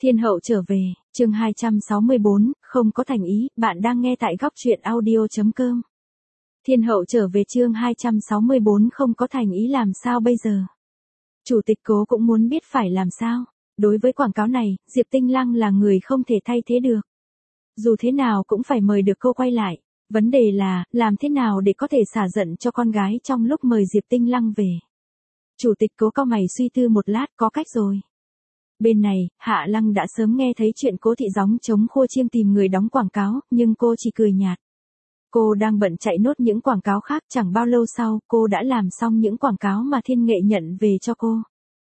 Thiên hậu trở về, chương 264, không có thành ý, bạn đang nghe tại góc truyện audio.com. Thiên hậu trở về chương 264 không có thành ý làm sao bây giờ? Chủ tịch Cố cũng muốn biết phải làm sao. Đối với quảng cáo này, Diệp Tinh Lăng là người không thể thay thế được. Dù thế nào cũng phải mời được cô quay lại. Vấn đề là, làm thế nào để có thể xả giận cho con gái trong lúc mời Diệp Tinh Lăng về. Chủ tịch Cố cau mày suy tư một lát, có cách rồi. Bên này, Hạ Lăng đã sớm nghe thấy chuyện Cố thị gióng chống khua chiêng tìm người đóng quảng cáo, nhưng cô chỉ cười nhạt. Cô đang bận chạy nốt những quảng cáo khác, chẳng bao lâu sau, cô đã làm xong những quảng cáo mà Thiên Nghệ nhận về cho cô.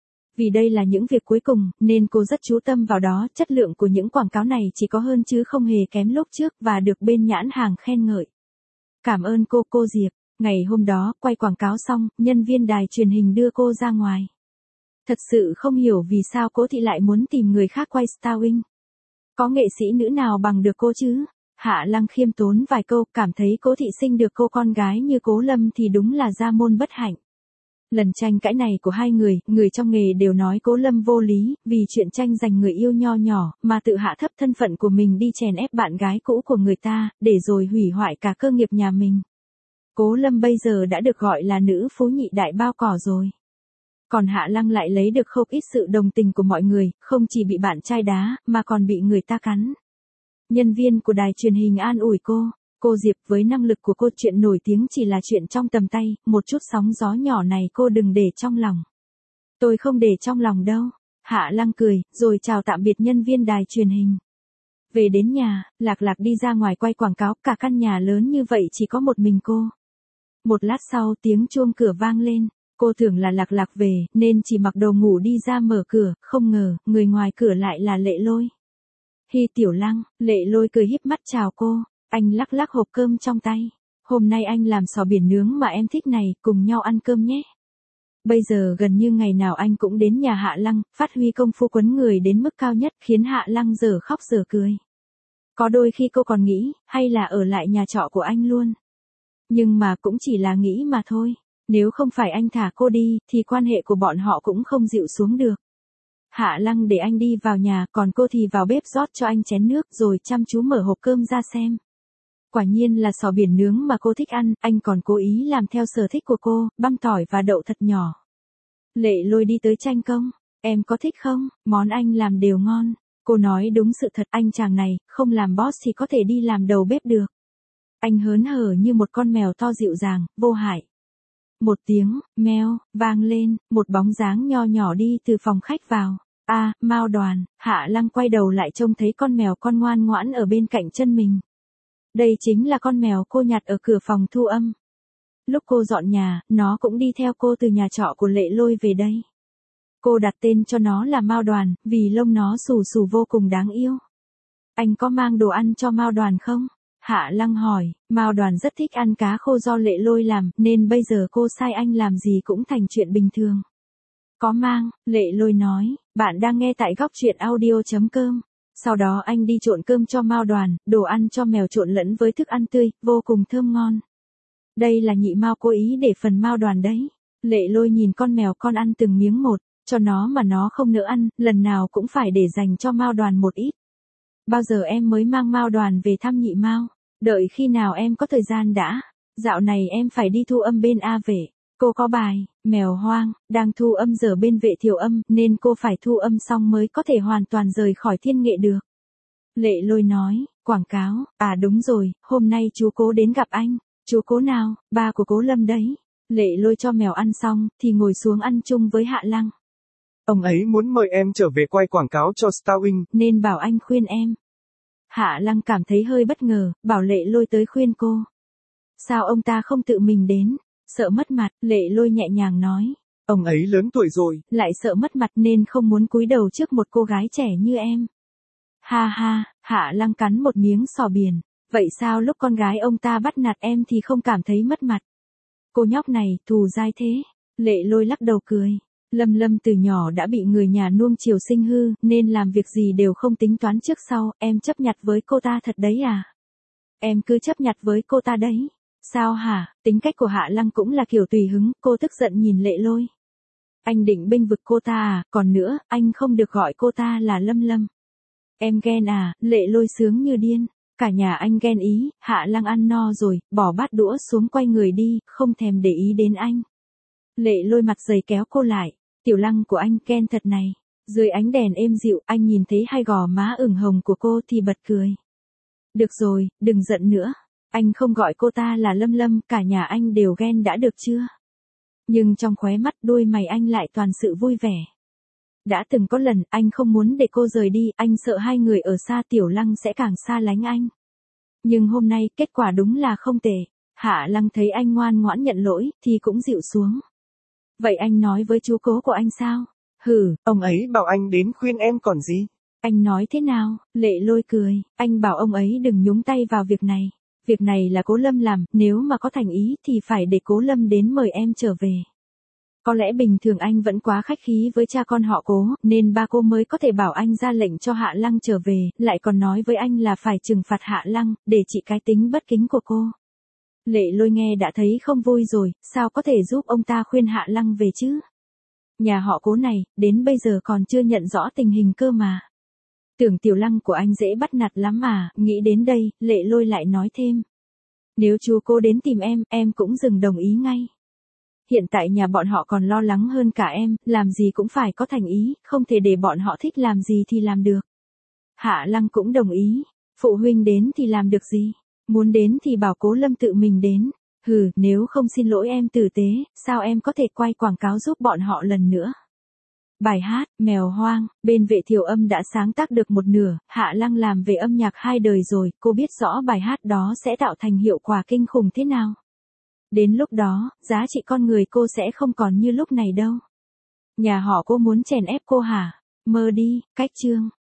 Vì đây là những việc cuối cùng, nên cô rất chú tâm vào đó, chất lượng của những quảng cáo này chỉ có hơn chứ không hề kém lúc trước và được bên nhãn hàng khen ngợi. Cảm ơn cô Diệp. Ngày hôm đó, quay quảng cáo xong, nhân viên đài truyền hình đưa cô ra ngoài. Thật sự không hiểu vì sao Cố thị lại muốn tìm người khác quay Starwing. Có nghệ sĩ nữ nào bằng được cô chứ? Hạ Lăng khiêm tốn vài câu, cảm thấy Cố thị sinh được cô con gái như Cố Lâm thì đúng là gia môn bất hạnh. Lần tranh cãi này của hai người trong nghề đều nói Cố Lâm vô lý, vì chuyện tranh giành người yêu nho nhỏ, mà tự hạ thấp thân phận của mình đi chèn ép bạn gái cũ của người ta, để rồi hủy hoại cả cơ nghiệp nhà mình. Cố Lâm bây giờ đã được gọi là nữ phú nhị đại bao cỏ rồi. Còn Hạ Lăng lại lấy được không ít sự đồng tình của mọi người, không chỉ bị bạn trai đá, mà còn bị người ta cắn. Nhân viên của đài truyền hình an ủi cô Diệp, với năng lực của cô chuyện nổi tiếng chỉ là chuyện trong tầm tay, một chút sóng gió nhỏ này cô đừng để trong lòng. Tôi không để trong lòng đâu. Hạ Lăng cười, rồi chào tạm biệt nhân viên đài truyền hình. Về đến nhà, Lạc Lạc đi ra ngoài quay quảng cáo, cả căn nhà lớn như vậy chỉ có một mình cô. Một lát sau tiếng chuông cửa vang lên. Cô tưởng là Lạc Lạc về, nên chỉ mặc đồ ngủ đi ra mở cửa, không ngờ, người ngoài cửa lại là Lệ Lôi. Hi Tiểu Lăng, Lệ Lôi cười híp mắt chào cô, anh lắc lắc hộp cơm trong tay. Hôm nay anh làm sò biển nướng mà em thích này, cùng nhau ăn cơm nhé. Bây giờ gần như ngày nào anh cũng đến nhà Hạ Lăng, phát huy công phu quấn người đến mức cao nhất, khiến Hạ Lăng dở khóc dở cười. Có đôi khi cô còn nghĩ, hay là ở lại nhà trọ của anh luôn. Nhưng mà cũng chỉ là nghĩ mà thôi. Nếu không phải anh thả cô đi, thì quan hệ của bọn họ cũng không dịu xuống được. Hạ Lăng để anh đi vào nhà, còn cô thì vào bếp rót cho anh chén nước, rồi chăm chú mở hộp cơm ra xem. Quả nhiên là sò biển nướng mà cô thích ăn, anh còn cố ý làm theo sở thích của cô, băm tỏi và đậu thật nhỏ. Lệ Lôi đi tới tranh công, em có thích không, món anh làm đều ngon. Cô nói đúng sự thật, anh chàng này, không làm boss thì có thể đi làm đầu bếp được. Anh hớn hở như một con mèo to dịu dàng, vô hại. Một tiếng, meo, vang lên, một bóng dáng nho nhỏ đi từ phòng khách vào. Mao Đoàn. Hạ Lăng quay đầu lại trông thấy con mèo con ngoan ngoãn ở bên cạnh chân mình. Đây chính là con mèo cô nhặt ở cửa phòng thu âm. Lúc cô dọn nhà, nó cũng đi theo cô từ nhà trọ của Lệ Lôi về đây. Cô đặt tên cho nó là Mao Đoàn, vì lông nó xù xù vô cùng đáng yêu. Anh có mang đồ ăn cho Mao Đoàn không? Hạ Lăng hỏi, Mao Đoàn rất thích ăn cá khô do Lệ Lôi làm, nên bây giờ cô sai anh làm gì cũng thành chuyện bình thường. Có mang, Lệ Lôi nói, bạn đang nghe tại góc truyện audio.com. Sau đó anh đi trộn cơm cho Mao Đoàn, đồ ăn cho mèo trộn lẫn với thức ăn tươi, vô cùng thơm ngon. Đây là nhị Mao cố ý để phần Mao Đoàn đấy. Lệ Lôi nhìn con mèo con ăn từng miếng một, cho nó mà nó không nỡ ăn, lần nào cũng phải để dành cho Mao Đoàn một ít. Bao giờ em mới mang Mao Đoàn về thăm nhị Mao? Đợi khi nào em có thời gian đã. Dạo này em phải đi thu âm bên A Vệ. Cô có bài, Mèo Hoang, đang thu âm giờ bên Vệ Thiều Âm, nên cô phải thu âm xong mới có thể hoàn toàn rời khỏi Thiên Nghệ được. Lệ Lôi nói, quảng cáo, đúng rồi, hôm nay chú Cố đến gặp anh. Chú Cố nào? Ba của Cố Lâm đấy. Lệ Lôi cho mèo ăn xong, thì ngồi xuống ăn chung với Hạ Lăng. Ông ấy muốn mời em trở về quay quảng cáo cho Starwing, nên bảo anh khuyên em. Hạ Lăng cảm thấy hơi bất ngờ, bảo Lệ Lôi tới khuyên cô. Sao ông ta không tự mình đến? Sợ mất mặt, Lệ Lôi nhẹ nhàng nói. Ông ấy lớn tuổi rồi. Lại sợ mất mặt nên không muốn cúi đầu trước một cô gái trẻ như em. Ha ha, Hạ Lăng cắn một miếng sò biển. Vậy sao lúc con gái ông ta bắt nạt em thì không cảm thấy mất mặt? Cô nhóc này, thù dai thế. Lệ Lôi lắc đầu cười. Lâm từ nhỏ đã bị người nhà nuông chiều sinh hư, nên làm việc gì đều không tính toán trước sau, em chấp nhặt với cô ta thật đấy à? Em cứ chấp nhặt với cô ta đấy. Sao hả? Tính cách của Hạ Lăng cũng là kiểu tùy hứng, cô tức giận nhìn Lệ Lôi. Anh định bênh vực cô ta à? Còn nữa, anh không được gọi cô ta là Lâm. Em ghen à, Lệ Lôi sướng như điên. Cả nhà anh ghen ý, Hạ Lăng ăn no rồi, bỏ bát đũa xuống quay người đi, không thèm để ý đến anh. Lệ Lôi mặt dày kéo cô lại. Tiểu Lăng của anh ghen thật này. Dưới ánh đèn êm dịu, anh nhìn thấy hai gò má ửng hồng của cô thì bật cười. Được rồi, đừng giận nữa. Anh không gọi cô ta là Lâm Lâm, cả nhà anh đều ghen đã được chưa? Nhưng trong khóe mắt đuôi mày anh lại toàn sự vui vẻ. Đã từng có lần anh không muốn để cô rời đi, anh sợ hai người ở xa Tiểu Lăng sẽ càng xa lánh anh. Nhưng hôm nay kết quả đúng là không tệ. Hạ Lăng thấy anh ngoan ngoãn nhận lỗi thì cũng dịu xuống. Vậy anh nói với chú cố của anh sao? Hừ, Ông ấy bảo anh đến khuyên em còn gì. anh nói thế nào? Lệ Lôi cười, anh bảo ông ấy đừng nhúng tay vào việc này. Việc này là Cố Lâm làm, nếu mà có thành ý thì phải để Cố Lâm đến mời em trở về. Có lẽ bình thường anh vẫn quá khách khí với cha con họ Cố, nên ba cô mới có thể bảo anh ra lệnh cho Hạ Lăng trở về, lại còn nói với anh là phải trừng phạt Hạ Lăng, để trị cái tính bất kính của cô. Lệ Lôi nghe đã thấy không vui rồi, sao có thể giúp ông ta khuyên Hạ Lăng về chứ? Nhà họ Cố này, đến bây giờ còn chưa nhận rõ tình hình cơ mà. Tưởng Tiểu Lăng của anh dễ bắt nạt lắm mà, nghĩ đến đây, Lệ Lôi lại nói thêm. Nếu chú Cố đến tìm em cũng dừng đồng ý ngay. Hiện tại nhà bọn họ còn lo lắng hơn cả em, làm gì cũng phải có thành ý, không thể để bọn họ thích làm gì thì làm được. Hạ Lăng cũng đồng ý, phụ huynh đến thì làm được gì, muốn đến thì bảo Cố Lâm tự mình đến. Hừ, nếu không xin lỗi em tử tế, sao em có thể quay quảng cáo giúp bọn họ lần nữa? Bài hát, Mèo Hoang, bên Vệ Thiều Âm đã sáng tác được một nửa, Hạ Lăng làm về âm nhạc 2 đời rồi, cô biết rõ bài hát đó sẽ tạo thành hiệu quả kinh khủng thế nào. Đến lúc đó, giá trị con người cô sẽ không còn như lúc này đâu. Nhà họ Cô muốn chèn ép cô hả? Mơ đi, cách chương.